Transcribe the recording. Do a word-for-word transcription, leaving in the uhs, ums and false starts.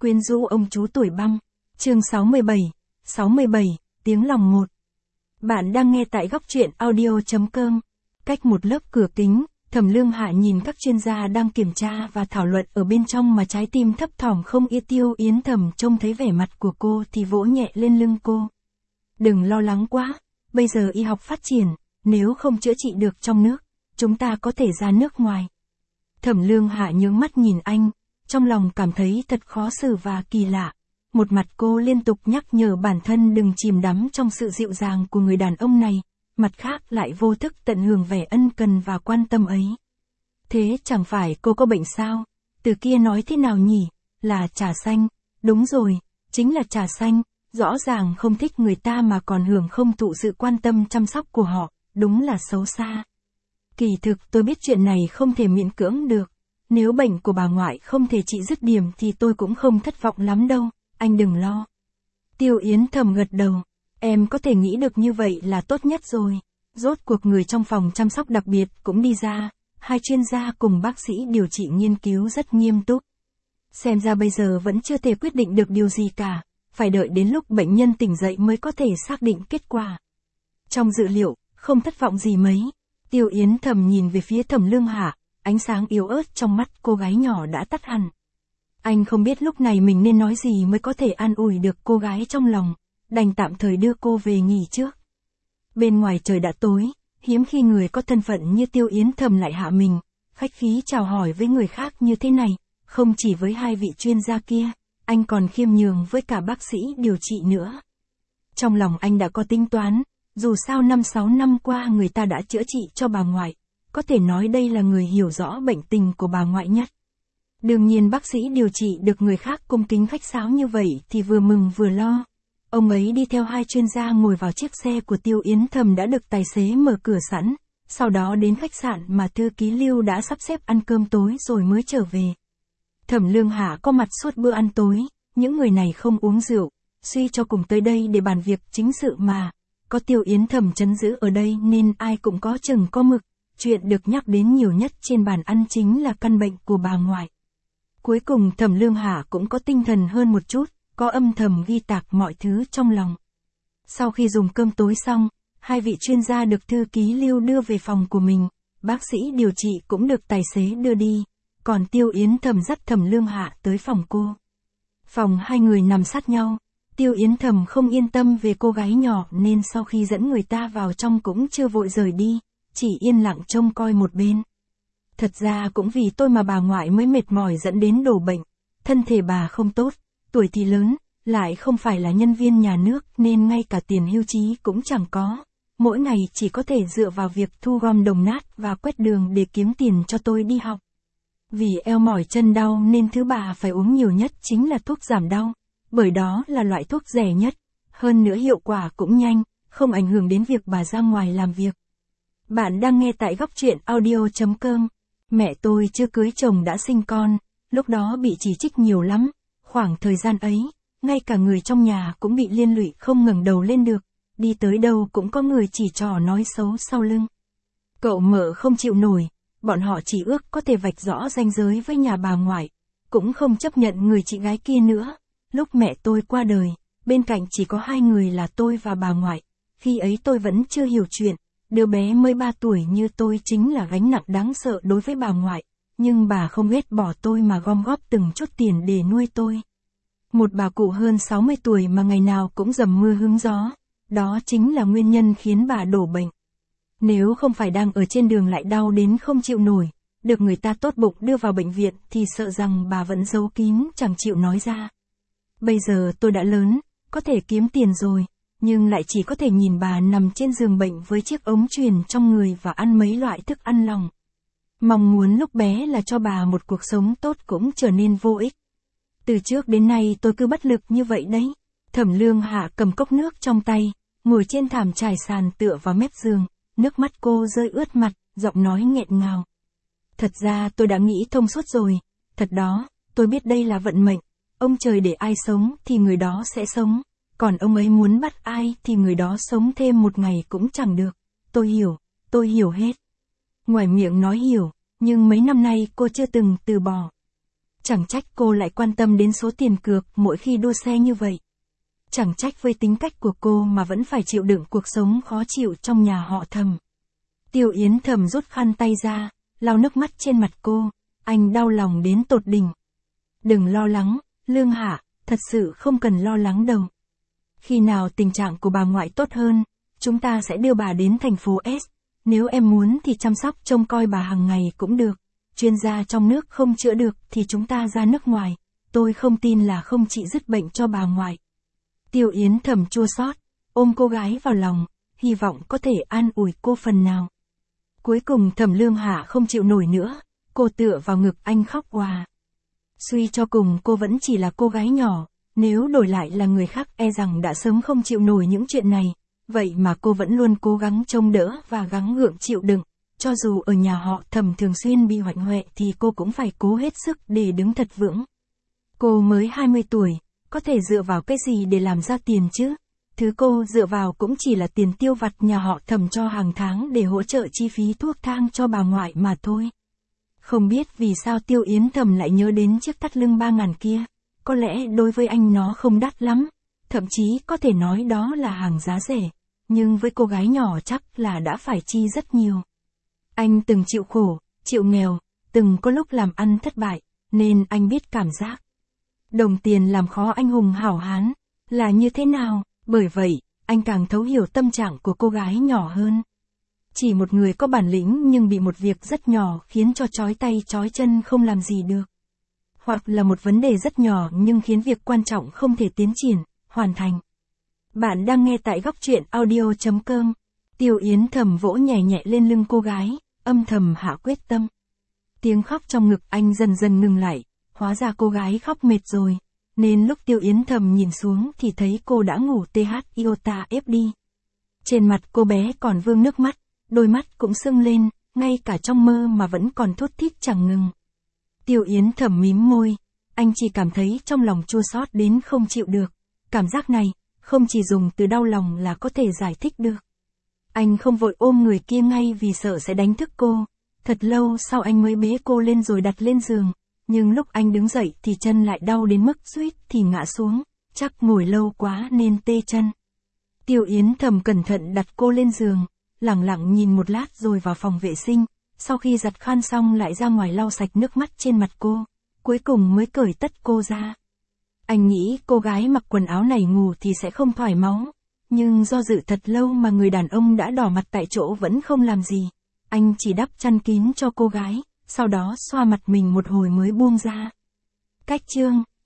Quyến rũ ông chú tuổi băng. Chương sáu mươi bảy. sáu mươi bảy, tiếng lòng một. Bạn đang nghe tại góc truyện audio.com. Cách một lớp cửa kính, Thẩm Lương Hạ nhìn các chuyên gia đang kiểm tra và thảo luận ở bên trong mà trái tim thấp thỏm không yên. Tiêu Yến Thầm trông thấy vẻ mặt của cô thì vỗ nhẹ lên lưng cô. Đừng lo lắng quá, bây giờ y học phát triển, nếu không chữa trị được trong nước, chúng ta có thể ra nước ngoài. Thẩm Lương Hạ nhướng mắt nhìn anh, trong lòng cảm thấy thật khó xử và kỳ lạ. Một mặt cô liên tục nhắc nhở bản thân đừng chìm đắm trong sự dịu dàng của người đàn ông này, mặt khác lại vô thức tận hưởng vẻ ân cần và quan tâm ấy. Thế chẳng phải cô có bệnh sao? Từ kia nói thế nào nhỉ? Là trà xanh. Đúng rồi, chính là trà xanh, rõ ràng không thích người ta mà còn hưởng không thụ sự quan tâm chăm sóc của họ, đúng là xấu xa. Kỳ thực tôi biết chuyện này không thể miễn cưỡng được. Nếu bệnh của bà ngoại không thể trị dứt điểm thì tôi cũng không thất vọng lắm đâu, anh đừng lo. Tiêu Yến Thầm gật đầu, em có thể nghĩ được như vậy là tốt nhất rồi. Rốt cuộc người trong phòng chăm sóc đặc biệt cũng đi ra, hai chuyên gia cùng bác sĩ điều trị nghiên cứu rất nghiêm túc. Xem ra bây giờ vẫn chưa thể quyết định được điều gì cả, phải đợi đến lúc bệnh nhân tỉnh dậy mới có thể xác định kết quả. Trong dự liệu, không thất vọng gì mấy. Tiêu Yến Thầm nhìn về phía Thẩm Lương Hạ, ánh sáng yếu ớt trong mắt cô gái nhỏ đã tắt hẳn. Anh không biết lúc này mình nên nói gì mới có thể an ủi được cô gái trong lòng, đành tạm thời đưa cô về nghỉ trước. Bên ngoài trời đã tối, hiếm khi người có thân phận như Tiêu Yến Thầm lại hạ mình, khách khí chào hỏi với người khác như thế này, không chỉ với hai vị chuyên gia kia, anh còn khiêm nhường với cả bác sĩ điều trị nữa. Trong lòng anh đã có tính toán, dù sao năm sáu năm qua người ta đã chữa trị cho bà ngoại, có thể nói đây là người hiểu rõ bệnh tình của bà ngoại nhất. Đương nhiên bác sĩ điều trị được người khác cung kính khách sáo như vậy thì vừa mừng vừa lo. Ông ấy đi theo hai chuyên gia ngồi vào chiếc xe của Tiêu Yến Thầm đã được tài xế mở cửa sẵn, sau đó đến khách sạn mà thư ký Lưu đã sắp xếp ăn cơm tối rồi mới trở về. Thẩm Lương Hạ có mặt suốt bữa ăn tối, những người này không uống rượu, suy cho cùng tới đây để bàn việc chính sự mà. Có Tiêu Yến Thầm trấn giữ ở đây nên ai cũng có chừng có mực, chuyện được nhắc đến nhiều nhất trên bàn ăn chính là căn bệnh của bà ngoại. Cuối cùng Thẩm Lương Hạ cũng có tinh thần hơn một chút, có âm thầm ghi tạc mọi thứ trong lòng. Sau khi dùng cơm tối xong, hai vị chuyên gia được thư ký Lưu đưa về phòng của mình, bác sĩ điều trị cũng được tài xế đưa đi, còn Tiêu Yến Thầm dắt Thẩm Lương Hạ tới phòng cô. Phòng hai người nằm sát nhau, Tiêu Yến Thầm không yên tâm về cô gái nhỏ nên sau khi dẫn người ta vào trong cũng chưa vội rời đi, chỉ yên lặng trông coi một bên. Thật ra cũng vì tôi mà bà ngoại mới mệt mỏi dẫn đến đổ bệnh, thân thể bà không tốt, tuổi thì lớn, lại không phải là nhân viên nhà nước nên ngay cả tiền hưu trí cũng chẳng có, mỗi ngày chỉ có thể dựa vào việc thu gom đồng nát và quét đường để kiếm tiền cho tôi đi học. Vì eo mỏi chân đau nên thứ bà phải uống nhiều nhất chính là thuốc giảm đau, bởi đó là loại thuốc rẻ nhất, hơn nữa hiệu quả cũng nhanh, không ảnh hưởng đến việc bà ra ngoài làm việc. Bạn đang nghe tại góc truyện audio.com. Mẹ tôi chưa cưới chồng đã sinh con, lúc đó bị chỉ trích nhiều lắm, khoảng thời gian ấy, ngay cả người trong nhà cũng bị liên lụy không ngẩng đầu lên được, đi tới đâu cũng có người chỉ trỏ nói xấu sau lưng. Cậu mợ không chịu nổi, bọn họ chỉ ước có thể vạch rõ ranh giới với nhà bà ngoại, cũng không chấp nhận người chị gái kia nữa. Lúc mẹ tôi qua đời, bên cạnh chỉ có hai người là tôi và bà ngoại, khi ấy tôi vẫn chưa hiểu chuyện. Đứa bé mới ba tuổi như tôi chính là gánh nặng đáng sợ đối với bà ngoại, nhưng bà không ghét bỏ tôi mà gom góp từng chút tiền để nuôi tôi. Một bà cụ hơn sáu mươi tuổi mà ngày nào cũng dầm mưa hứng gió, đó chính là nguyên nhân khiến bà đổ bệnh. Nếu không phải đang ở trên đường lại đau đến không chịu nổi, được người ta tốt bụng đưa vào bệnh viện thì sợ rằng bà vẫn giấu kín chẳng chịu nói ra. Bây giờ tôi đã lớn, có thể kiếm tiền rồi, nhưng lại chỉ có thể nhìn bà nằm trên giường bệnh với chiếc ống truyền trong người và ăn mấy loại thức ăn lỏng. Mong muốn lúc bé là cho bà một cuộc sống tốt cũng trở nên vô ích. Từ trước đến nay tôi cứ bất lực như vậy đấy. Thẩm Lương Hạ cầm cốc nước trong tay, ngồi trên thảm trải sàn tựa vào mép giường, nước mắt cô rơi ướt mặt, giọng nói nghẹn ngào. Thật ra tôi đã nghĩ thông suốt rồi, thật đó, tôi biết đây là vận mệnh, ông trời để ai sống thì người đó sẽ sống. Còn ông ấy muốn bắt ai thì người đó sống thêm một ngày cũng chẳng được. Tôi hiểu, tôi hiểu hết. Ngoài miệng nói hiểu, nhưng mấy năm nay cô chưa từng từ bỏ. Chẳng trách cô lại quan tâm đến số tiền cược mỗi khi đua xe như vậy. Chẳng trách với tính cách của cô mà vẫn phải chịu đựng cuộc sống khó chịu trong nhà họ Thẩm. Tiêu Yến Thẩm rút khăn tay ra, lau nước mắt trên mặt cô, anh đau lòng đến tột đỉnh. Đừng lo lắng, Lương Hạ, thật sự không cần lo lắng đâu. Khi nào tình trạng của bà ngoại tốt hơn, chúng ta sẽ đưa bà đến thành phố S. Nếu em muốn thì chăm sóc trông coi bà hàng ngày cũng được. Chuyên gia trong nước không chữa được thì chúng ta ra nước ngoài. Tôi không tin là không trị dứt bệnh cho bà ngoại. Tiêu Yến Thẩm chua xót, ôm cô gái vào lòng, hy vọng có thể an ủi cô phần nào. Cuối cùng Thẩm Lương Hạ không chịu nổi nữa, cô tựa vào ngực anh khóc òa. Suy cho cùng cô vẫn chỉ là cô gái nhỏ, nếu đổi lại là người khác e rằng đã sớm không chịu nổi những chuyện này, vậy mà cô vẫn luôn cố gắng trông đỡ và gắng gượng chịu đựng, cho dù ở nhà họ Thẩm thường xuyên bị hoạnh hoẹ thì cô cũng phải cố hết sức để đứng thật vững. Cô mới hai mươi tuổi, có thể dựa vào cái gì để làm ra tiền chứ? Thứ cô dựa vào cũng chỉ là tiền tiêu vặt nhà họ Thẩm cho hàng tháng để hỗ trợ chi phí thuốc thang cho bà ngoại mà thôi. Không biết vì sao Tiêu Yến Thẩm lại nhớ đến chiếc thắt lưng ba ngàn kia, có lẽ đối với anh nó không đắt lắm, thậm chí có thể nói đó là hàng giá rẻ, nhưng với cô gái nhỏ chắc là đã phải chi rất nhiều. Anh từng chịu khổ, chịu nghèo, từng có lúc làm ăn thất bại, nên anh biết cảm giác đồng tiền làm khó anh hùng hảo hán là như thế nào, bởi vậy, anh càng thấu hiểu tâm trạng của cô gái nhỏ hơn. Chỉ một người có bản lĩnh nhưng bị một việc rất nhỏ khiến cho chói tay chói chân không làm gì được. Hoặc là một vấn đề rất nhỏ nhưng khiến việc quan trọng không thể tiến triển, hoàn thành. Bạn đang nghe tại góc truyện audio chấm com. Tiêu Yến Thẩm vỗ nhẹ nhẹ lên lưng cô gái, âm thầm hạ quyết tâm. Tiếng khóc trong ngực anh dần dần ngừng lại, hóa ra cô gái khóc mệt rồi, nên lúc Tiêu Yến Thẩm nhìn xuống thì thấy cô đã ngủ tê hát iota ép đi. Trên mặt cô bé còn vương nước mắt, đôi mắt cũng sưng lên, ngay cả trong mơ mà vẫn còn thút thít chẳng ngừng. Tiêu Yến Thẩm mím môi, anh chỉ cảm thấy trong lòng chua xót đến không chịu được. Cảm giác này, không chỉ dùng từ đau lòng là có thể giải thích được. Anh không vội ôm người kia ngay vì sợ sẽ đánh thức cô. Thật lâu sau anh mới bế cô lên rồi đặt lên giường. Nhưng lúc anh đứng dậy thì chân lại đau đến mức suýt thì ngã xuống. Chắc ngồi lâu quá nên tê chân. Tiêu Yến Thẩm cẩn thận đặt cô lên giường, lẳng lặng nhìn một lát rồi vào phòng vệ sinh. Sau khi giặt khăn xong lại ra ngoài lau sạch nước mắt trên mặt cô. Cuối cùng mới cởi tất cô ra. Anh nghĩ cô gái mặc quần áo này ngủ thì sẽ không thoải máu. Nhưng do dự thật lâu mà người đàn ông đã đỏ mặt tại chỗ vẫn không làm gì. Anh chỉ đắp chăn kín cho cô gái, sau đó xoa mặt mình một hồi mới buông ra. Cách chương